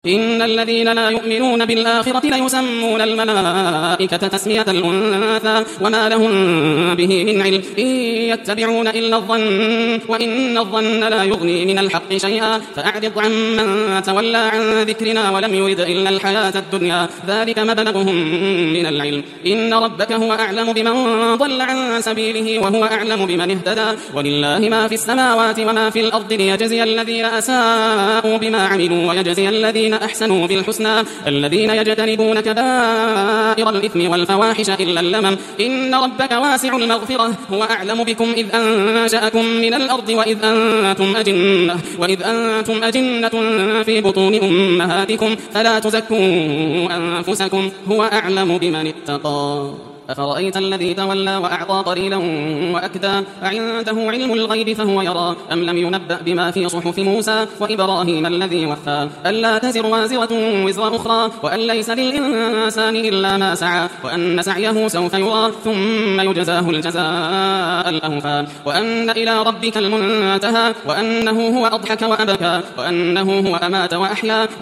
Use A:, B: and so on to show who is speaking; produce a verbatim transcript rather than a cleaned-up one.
A: إن الذين لا يؤمنون بالآخرة ليسمون الملائكة تسمية الأنثى وما لهم به من علم إن يتبعون إلا الظن وإن الظن لا يغني من الحق شيئا فأعرض عمن تولى عن ذكرنا ولم يرد إلا الحياة الدنيا ذلك مبلغهم من العلم إن ربك هو أعلم بمن ضل عن سبيله وهو أعلم بمن اهتدى ولله ما في السماوات وما في الأرض ليجزي الذين أساءوا بما عملوا ويجزي الذين أحسنوا بالحسنى الذين يجتنبون كبائر الإثم والفواحش إلا اللمم إن ربك واسع المغفرة هو أعلم بكم إذ أنشأكم من الأرض وإذ أنتم أجنة وإذ أنتم أجنة في بطون أمهاتكم فلا تزكوا أنفسكم هو أعلم بمن اتقى أفرأيت الذي تولى وأعطى قليلا وأكدى أعنده علم الغيب فهو يرى أم لم ينبأ بما في صحف موسى وإبراهيم الذي وفى ألا تزر وازرة وزر أخرى وأن ليس للإنسان إلا ما سعى وأن سعيه سوف يرى ثم يجزاه الجزاء الأوفى وأن إلى ربك المنتهى وأنه هو أضحك وأبكى وأنه هو أمات وأحيا